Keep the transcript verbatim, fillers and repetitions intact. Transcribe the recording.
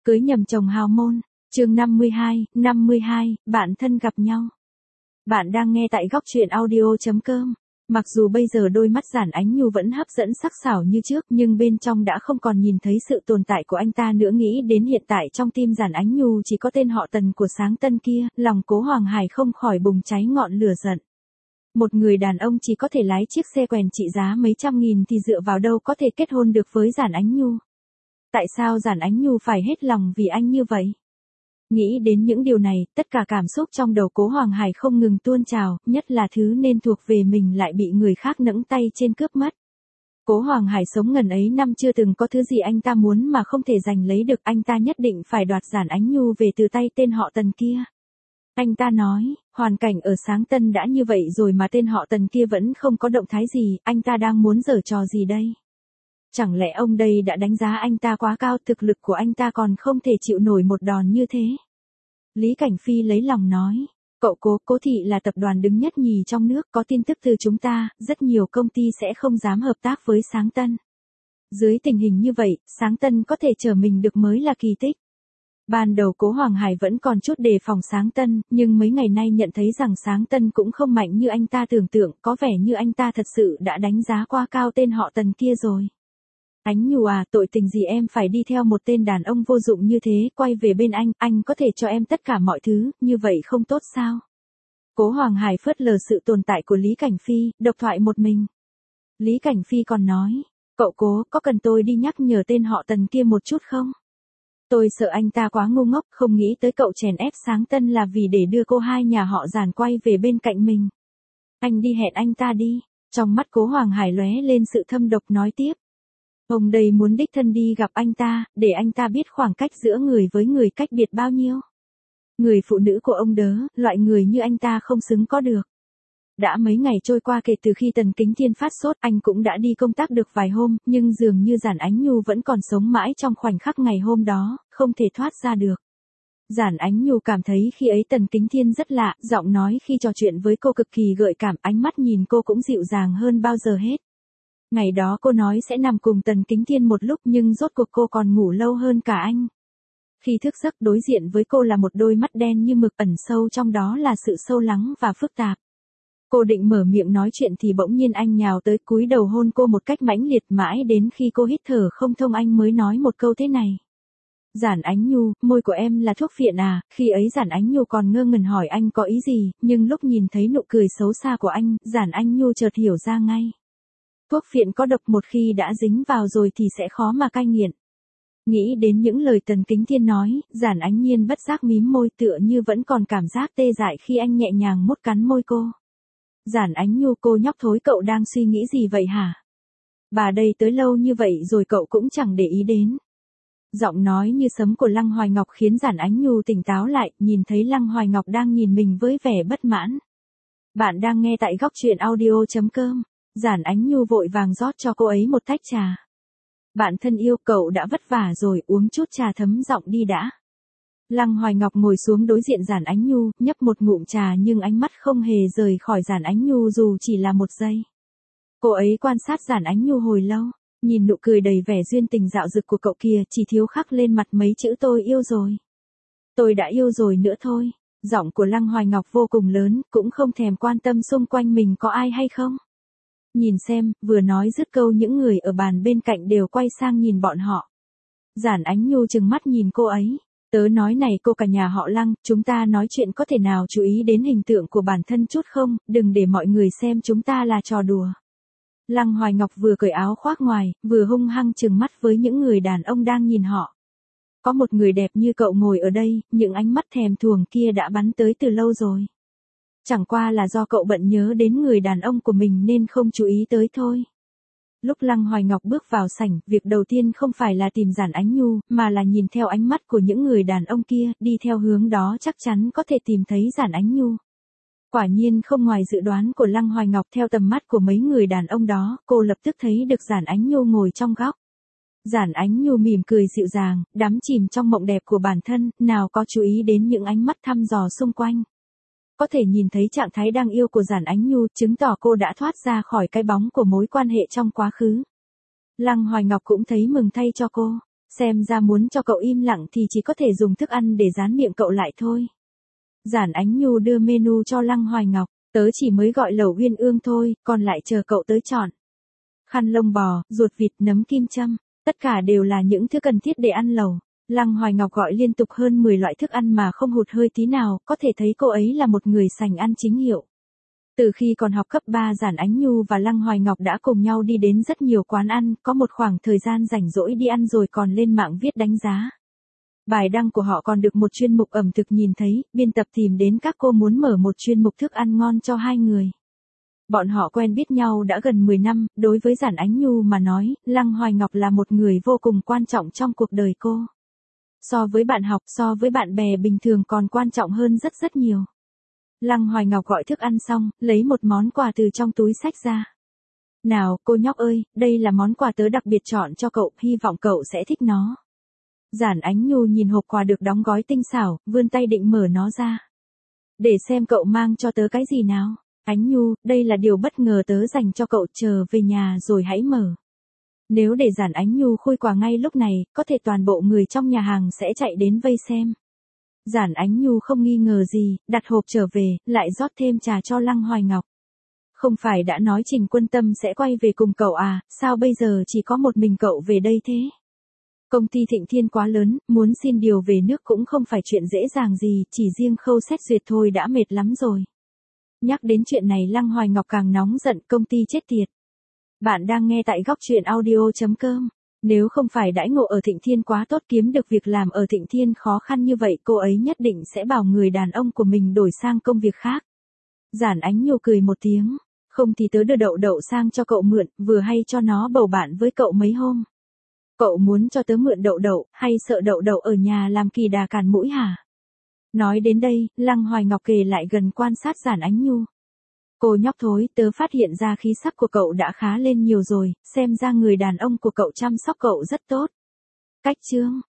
Cưới nhầm chồng hào môn, chương năm mươi hai, năm mươi hai, bạn thân gặp nhau. Bạn đang nghe tại góc truyện audio chấm com. Mặc dù bây giờ đôi mắt Giản Ánh Nhu vẫn hấp dẫn sắc sảo như trước, nhưng bên trong đã không còn nhìn thấy sự tồn tại của anh ta nữa. Nghĩ đến hiện tại trong tim Giản Ánh Nhu chỉ có tên họ Tần của Sáng Tân kia, lòng Cố Hoàng Hải không khỏi bùng cháy ngọn lửa giận. Một người đàn ông chỉ có thể lái chiếc xe quèn trị giá mấy trăm nghìn thì dựa vào đâu có thể kết hôn được với Giản Ánh Nhu. Tại sao Giản Ánh Nhu phải hết lòng vì anh như vậy? Nghĩ đến những điều này, tất cả cảm xúc trong đầu Cố Hoàng Hải không ngừng tuôn trào, nhất là thứ nên thuộc về mình lại bị người khác nẫng tay trên cướp mất. Cố Hoàng Hải sống ngần ấy năm chưa từng có thứ gì anh ta muốn mà không thể giành lấy được, anh ta nhất định phải đoạt Giản Ánh Nhu về từ tay tên họ Tần kia. Anh ta nói, hoàn cảnh ở Sáng Tân đã như vậy rồi mà tên họ Tần kia vẫn không có động thái gì, anh ta đang muốn giở trò gì đây? Chẳng lẽ ông đây đã đánh giá anh ta quá cao, thực lực của anh ta còn không thể chịu nổi một đòn như thế? Lý Cảnh Phi lấy lòng nói, cậu Cố, Cố thị là tập đoàn đứng nhất nhì trong nước, có tin tức từ chúng ta, rất nhiều công ty sẽ không dám hợp tác với Sáng Tân. Dưới tình hình như vậy, Sáng Tân có thể trở mình được mới là kỳ tích. Ban đầu Cố Hoàng Hải vẫn còn chút đề phòng Sáng Tân, nhưng mấy ngày nay nhận thấy rằng Sáng Tân cũng không mạnh như anh ta tưởng tượng, có vẻ như anh ta thật sự đã đánh giá quá cao tên họ Tần kia rồi. Ánh Nhu à, tội tình gì em phải đi theo một tên đàn ông vô dụng như thế, quay về bên anh, anh có thể cho em tất cả mọi thứ, như vậy không tốt sao? Cố Hoàng Hải phớt lờ sự tồn tại của Lý Cảnh Phi, độc thoại một mình. Lý Cảnh Phi còn nói, cậu Cố, có cần tôi đi nhắc nhở tên họ Tần kia một chút không? Tôi sợ anh ta quá ngu ngốc, không nghĩ tới cậu chèn ép Sáng Tân là vì để đưa cô hai nhà họ Giản quay về bên cạnh mình. Anh đi hẹn anh ta đi. Trong mắt Cố Hoàng Hải lóe lên sự thâm độc nói tiếp. Ông đây muốn đích thân đi gặp anh ta, để anh ta biết khoảng cách giữa người với người cách biệt bao nhiêu. Người phụ nữ của ông đớ, loại người như anh ta không xứng có được. Đã mấy ngày trôi qua kể từ khi Tần Kính Thiên phát sốt, anh cũng đã đi công tác được vài hôm, nhưng dường như Giản Ánh Nhu vẫn còn sống mãi trong khoảnh khắc ngày hôm đó, không thể thoát ra được. Giản Ánh Nhu cảm thấy khi ấy Tần Kính Thiên rất lạ, giọng nói khi trò chuyện với cô cực kỳ gợi cảm, ánh mắt nhìn cô cũng dịu dàng hơn bao giờ hết. Ngày đó cô nói sẽ nằm cùng Tần Kính Thiên một lúc nhưng rốt cuộc cô còn ngủ lâu hơn cả anh. Khi thức giấc đối diện với cô là một đôi mắt đen như mực, ẩn sâu trong đó là sự sâu lắng và phức tạp. Cô định mở miệng nói chuyện thì bỗng nhiên anh nhào tới cúi đầu hôn cô một cách mãnh liệt, mãi đến khi cô hít thở không thông anh mới nói một câu thế này. Giản Ánh Nhu, môi của em là thuốc phiện à? Khi ấy Giản Ánh Nhu còn ngơ ngẩn hỏi anh có ý gì, nhưng lúc nhìn thấy nụ cười xấu xa của anh, Giản Ánh Nhu chợt hiểu ra ngay. Thuốc phiện có độc, một khi đã dính vào rồi thì sẽ khó mà cai nghiện. Nghĩ đến những lời Tần Kính Thiên nói, Giản Ánh Nhiên bất giác mím môi, tựa như vẫn còn cảm giác tê dại khi anh nhẹ nhàng mút cắn môi cô. Giản Ánh Nhu, cô nhóc thối, cậu đang suy nghĩ gì vậy hả? Bà đây tới lâu như vậy rồi cậu cũng chẳng để ý đến. Giọng nói như sấm của Lăng Hoài Ngọc khiến Giản Ánh Nhu tỉnh táo lại, nhìn thấy Lăng Hoài Ngọc đang nhìn mình với vẻ bất mãn. Bạn đang nghe tại góc truyện audio chấm com. Giản Ánh Nhu vội vàng rót cho cô ấy một tách trà. Bạn thân yêu, cậu đã vất vả rồi, uống chút trà thấm giọng đi đã. Lăng Hoài Ngọc ngồi xuống đối diện Giản Ánh Nhu, nhấp một ngụm trà nhưng ánh mắt không hề rời khỏi Giản Ánh Nhu dù chỉ là một giây. Cô ấy quan sát Giản Ánh Nhu hồi lâu, nhìn nụ cười đầy vẻ duyên tình dạo dực của cậu kia, chỉ thiếu khắc lên mặt mấy chữ tôi yêu rồi. Tôi đã yêu rồi nữa thôi. Giọng của Lăng Hoài Ngọc vô cùng lớn, cũng không thèm quan tâm xung quanh mình có ai hay không. Nhìn xem, vừa nói dứt câu những người ở bàn bên cạnh đều quay sang nhìn bọn họ. Giản Ánh Nhu trừng mắt nhìn cô ấy. Tớ nói này cô cả nhà họ Lăng, chúng ta nói chuyện có thể nào chú ý đến hình tượng của bản thân chút không, đừng để mọi người xem chúng ta là trò đùa. Lăng Hoài Ngọc vừa cởi áo khoác ngoài, vừa hung hăng trừng mắt với những người đàn ông đang nhìn họ. Có một người đẹp như cậu ngồi ở đây, những ánh mắt thèm thuồng kia đã bắn tới từ lâu rồi. Chẳng qua là do cậu bận nhớ đến người đàn ông của mình nên không chú ý tới thôi. Lúc Lăng Hoài Ngọc bước vào sảnh, việc đầu tiên không phải là tìm Giản Ánh Nhu, mà là nhìn theo ánh mắt của những người đàn ông kia, đi theo hướng đó chắc chắn có thể tìm thấy Giản Ánh Nhu. Quả nhiên không ngoài dự đoán của Lăng Hoài Ngọc, theo tầm mắt của mấy người đàn ông đó, cô lập tức thấy được Giản Ánh Nhu ngồi trong góc. Giản Ánh Nhu mỉm cười dịu dàng, đắm chìm trong mộng đẹp của bản thân, nào có chú ý đến những ánh mắt thăm dò xung quanh. Có thể nhìn thấy trạng thái đang yêu của Giản Ánh Nhu, chứng tỏ cô đã thoát ra khỏi cái bóng của mối quan hệ trong quá khứ. Lăng Hoài Ngọc cũng thấy mừng thay cho cô. Xem ra muốn cho cậu im lặng thì chỉ có thể dùng thức ăn để dán miệng cậu lại thôi. Giản Ánh Nhu đưa menu cho Lăng Hoài Ngọc, tớ chỉ mới gọi lẩu uyên ương thôi, còn lại chờ cậu tới chọn. Khăn lông bò, ruột vịt, nấm kim châm, tất cả đều là những thứ cần thiết để ăn lẩu. Lăng Hoài Ngọc gọi liên tục hơn mười loại thức ăn mà không hụt hơi tí nào, có thể thấy cô ấy là một người sành ăn chính hiệu. Từ khi còn học cấp ba, Giản Ánh Nhu và Lăng Hoài Ngọc đã cùng nhau đi đến rất nhiều quán ăn, có một khoảng thời gian rảnh rỗi đi ăn rồi còn lên mạng viết đánh giá. Bài đăng của họ còn được một chuyên mục ẩm thực nhìn thấy, biên tập tìm đến các cô muốn mở một chuyên mục thức ăn ngon cho hai người. Bọn họ quen biết nhau đã gần mười năm, đối với Giản Ánh Nhu mà nói, Lăng Hoài Ngọc là một người vô cùng quan trọng trong cuộc đời cô. So với bạn học, so với bạn bè bình thường còn quan trọng hơn rất rất nhiều. Lăng Hoài Ngọc gọi thức ăn xong, lấy một món quà từ trong túi xách ra. Nào, cô nhóc ơi, đây là món quà tớ đặc biệt chọn cho cậu, hy vọng cậu sẽ thích nó. Giản Ánh Nhu nhìn hộp quà được đóng gói tinh xảo, vươn tay định mở nó ra. Để xem cậu mang cho tớ cái gì nào. Ánh Nhu, đây là điều bất ngờ tớ dành cho cậu, chờ về nhà rồi hãy mở. Nếu để Giản Ánh Nhu khui quà ngay lúc này, có thể toàn bộ người trong nhà hàng sẽ chạy đến vây xem. Giản Ánh Nhu không nghi ngờ gì, đặt hộp trở về, lại rót thêm trà cho Lăng Hoài Ngọc. Không phải đã nói Trình Quân Tâm sẽ quay về cùng cậu à, sao bây giờ chỉ có một mình cậu về đây thế? Công ty Thịnh Thiên quá lớn, muốn xin điều về nước cũng không phải chuyện dễ dàng gì, chỉ riêng khâu xét duyệt thôi đã mệt lắm rồi. Nhắc đến chuyện này Lăng Hoài Ngọc càng nóng giận, công ty chết tiệt. Bạn đang nghe tại góc truyện audio chấm com. Nếu không phải đãi ngộ ở Thịnh Thiên quá tốt, kiếm được việc làm ở Thịnh Thiên khó khăn như vậy, cô ấy nhất định sẽ bảo người đàn ông của mình đổi sang công việc khác. Giản Ánh Nhu cười một tiếng, không thì tớ đưa Đậu Đậu sang cho cậu mượn, vừa hay cho nó bầu bạn với cậu mấy hôm. Cậu muốn cho tớ mượn Đậu Đậu, hay sợ Đậu Đậu ở nhà làm kỳ đà cản mũi hả? Nói đến đây, Lăng Hoài Ngọc kề lại gần quan sát Giản Ánh Nhu. Cô nhóc thối, tớ phát hiện ra khí sắc của cậu đã khá lên nhiều rồi, xem ra người đàn ông của cậu chăm sóc cậu rất tốt. Cách chương